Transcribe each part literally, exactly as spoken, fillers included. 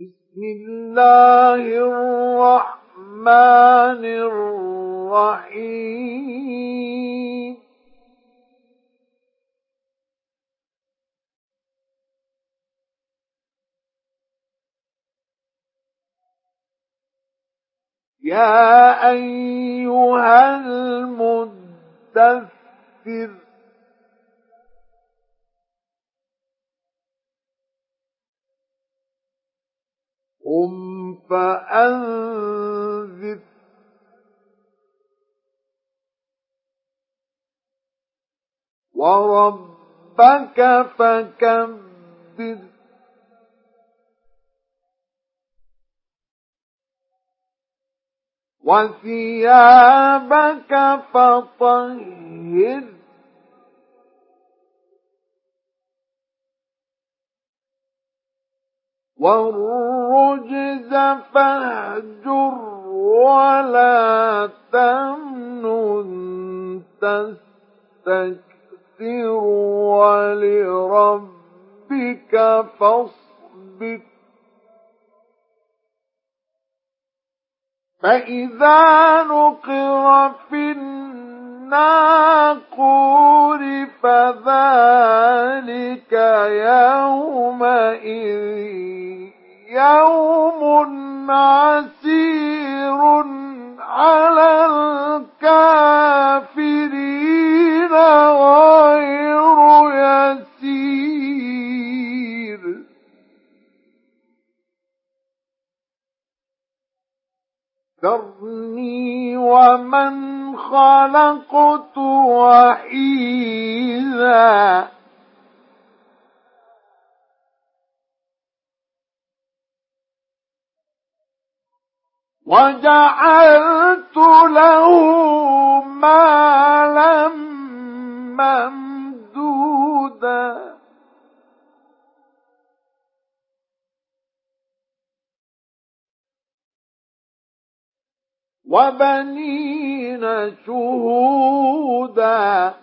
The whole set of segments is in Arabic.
بسم الله الرحمن الرحيم يا أيها المدثر قم فأنذر وربك فكبر وثيابك فطهر والرجز فاهجر ولا تمنن تستكثر ولربك فاصبر فإذا نقر في الناقور فذلك يومئذ يوم عسير على الكافرين غير يسير ذرني ومن خلقت وحيدا وجعلت له مالا ممدودا وبنين شهودا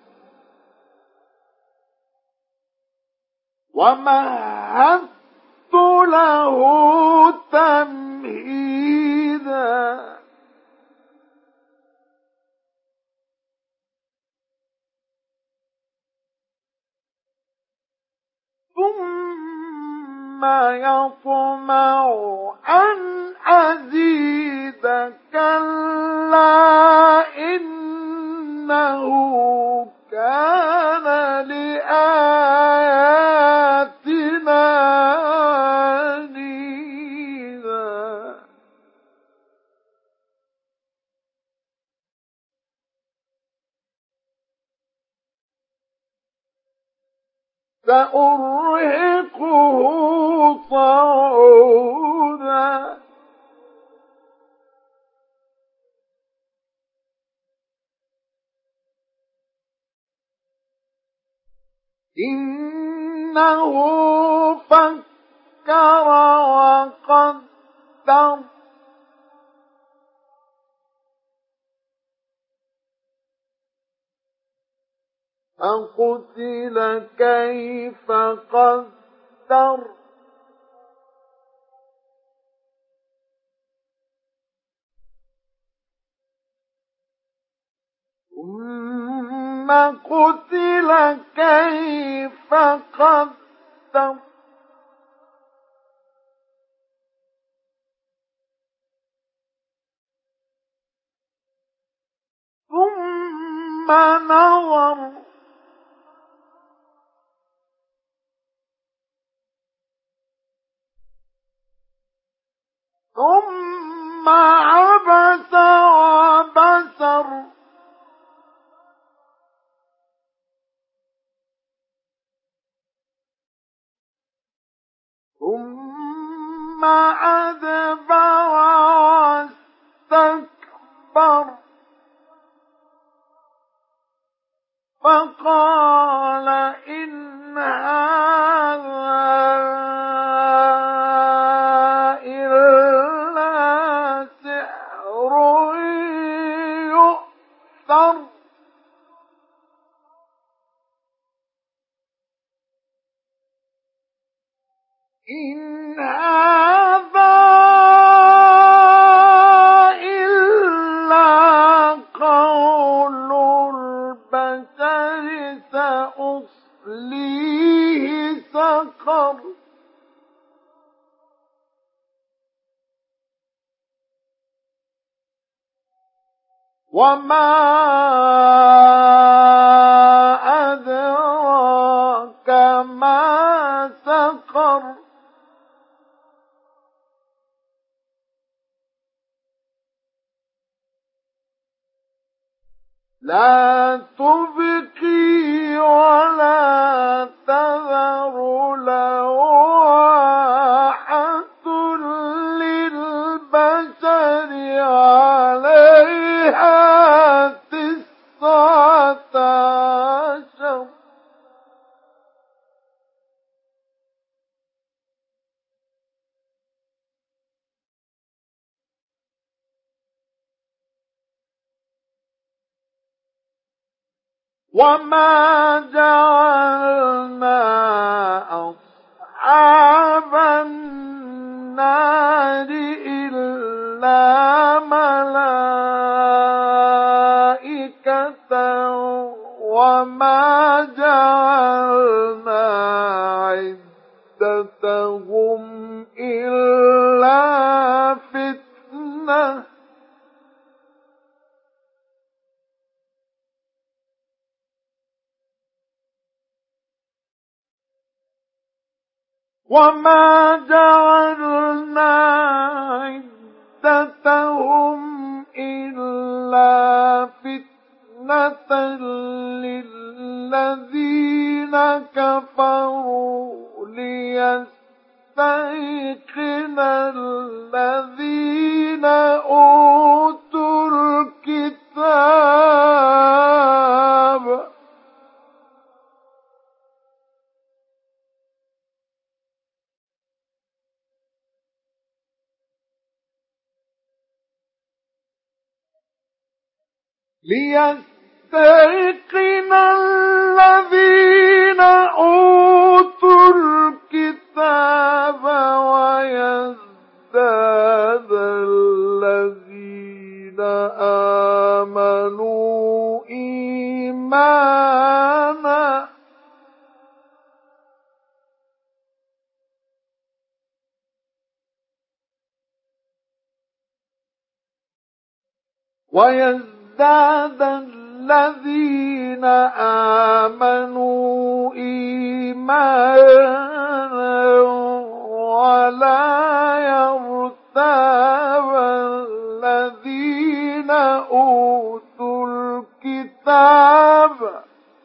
ومهدت له تمهيدا ثم يطمع أن أزيد كلا إنه كان لآياتنا عنيدا سأرهقه صعودا إنه فكر وقدر فقتل كيف قدر ثم قتل كيف قدر ثم نظر ثم عبس وبسر ثم أدبر واستكبر فقال إن هذا إلا سحر يؤثر إن هذا سقر وما أدراك ما سقر لا تبقي ولا تذر لواحة للبشر عليها تسعة عشر وما جعلنا أصحاب النار إلا ملائكة وما جعلنا عدتهم إلا فتنة وما جعلنا عدتهم إلا فتنة للذين كفروا ليستيقن الذين أوتوا الكتاب ليستيقن الذين أوتوا الكتاب ويزداد الذين آمنوا إيمانا ويزداد الذين آمنوا إيمانا ولا يرتاب الذين أوتوا الكتاب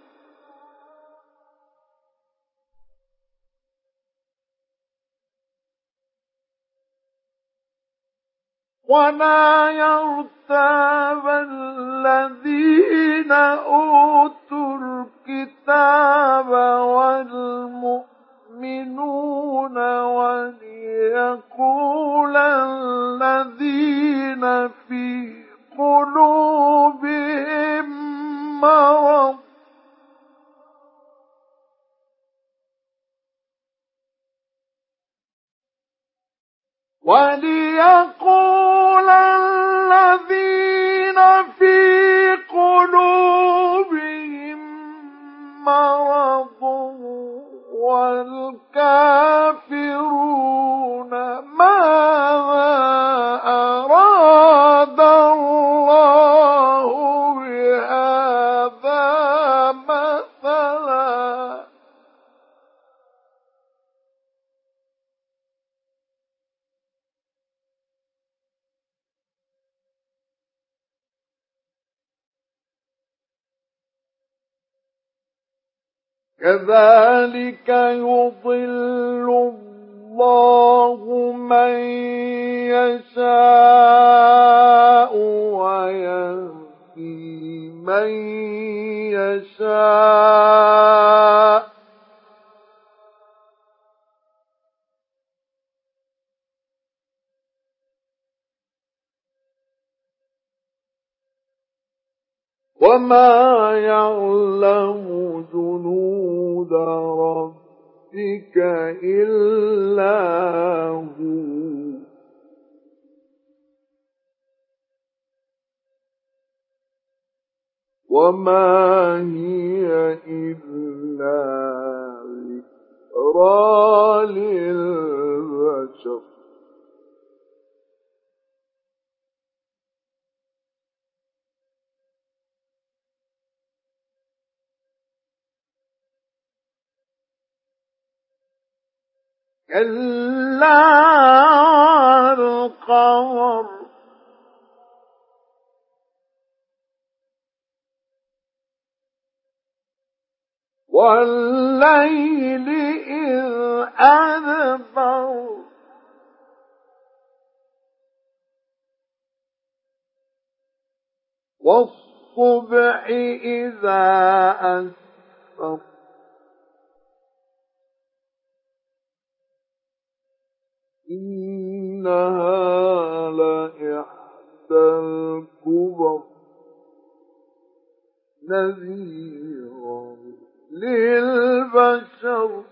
ولا يرتاب الذين أوتوا الكتاب والمؤمنون وليقول الذين في قلوبهم مرض وليقول الذين في قلوبهم مرض والكافرون ماذا أراد الله بهذا مثلا كذلك يضل الله من يشاء ويهدي من يشاء وما يعلم جنود ربك إلا هو وما هي إلا ذكرى أفعال البشر. كلا القمر والليل إذ أدبر والصبح إذا أسفر إنها لإحدى الكبر نذيرا للبشر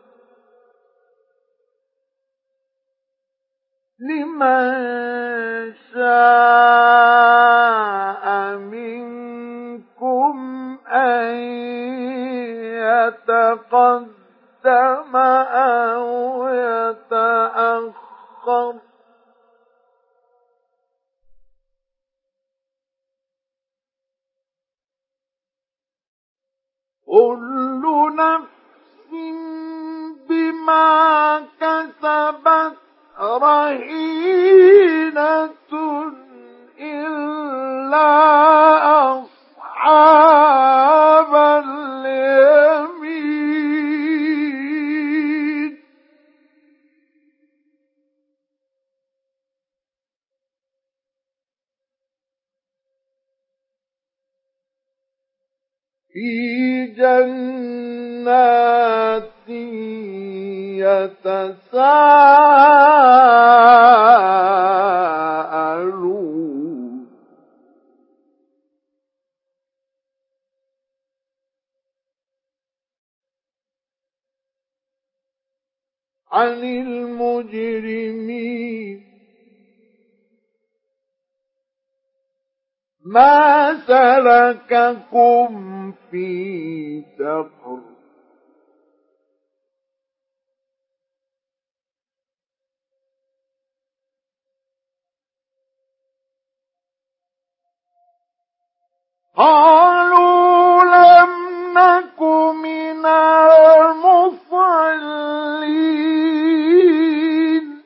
لمن شاء منكم أن يتقدم أو يتأخر كل نفس بما كسبت رهينة إلا أصحاب اليمين في جنات يتساءلون عن المجرمين ما سلككم في سقر قالوا لم نك من المصلين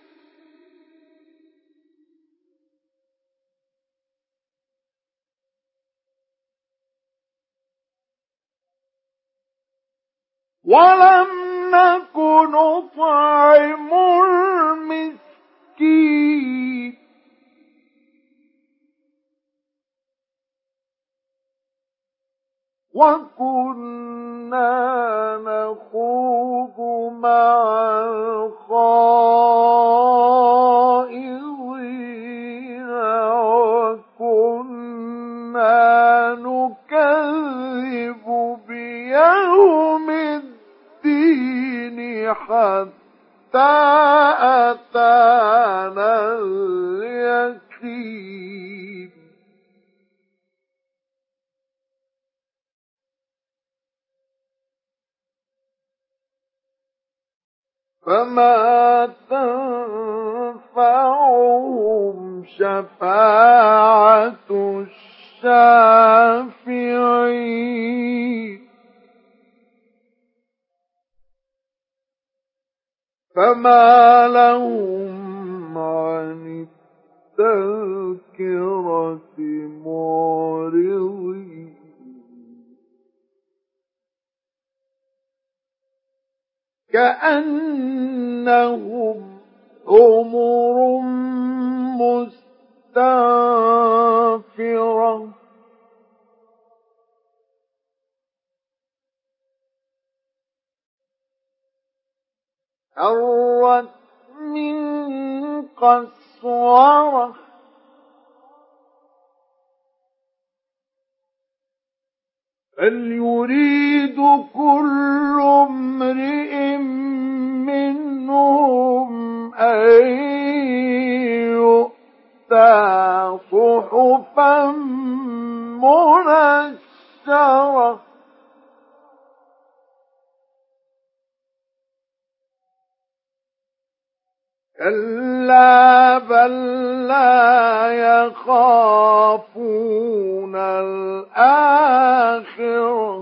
ولم نك نطعم المسكين وكنا نخوض مع الخائضين وكنا نكذب بيوم الدين حتى أتانا اليقين فما تنفعهم شفاعة الشافعين فما لهم عن التذكرة معرضين كأنهم حمر مستنفرة فرت من قسورة بل يريد كل امرئ منهم أن يؤتى صحفا منشرة كلا بل لا يخافون الآخرة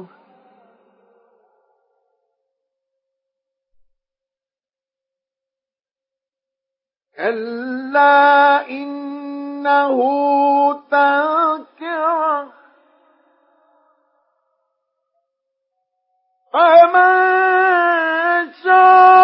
كلا إنه تذكرة فمن شاء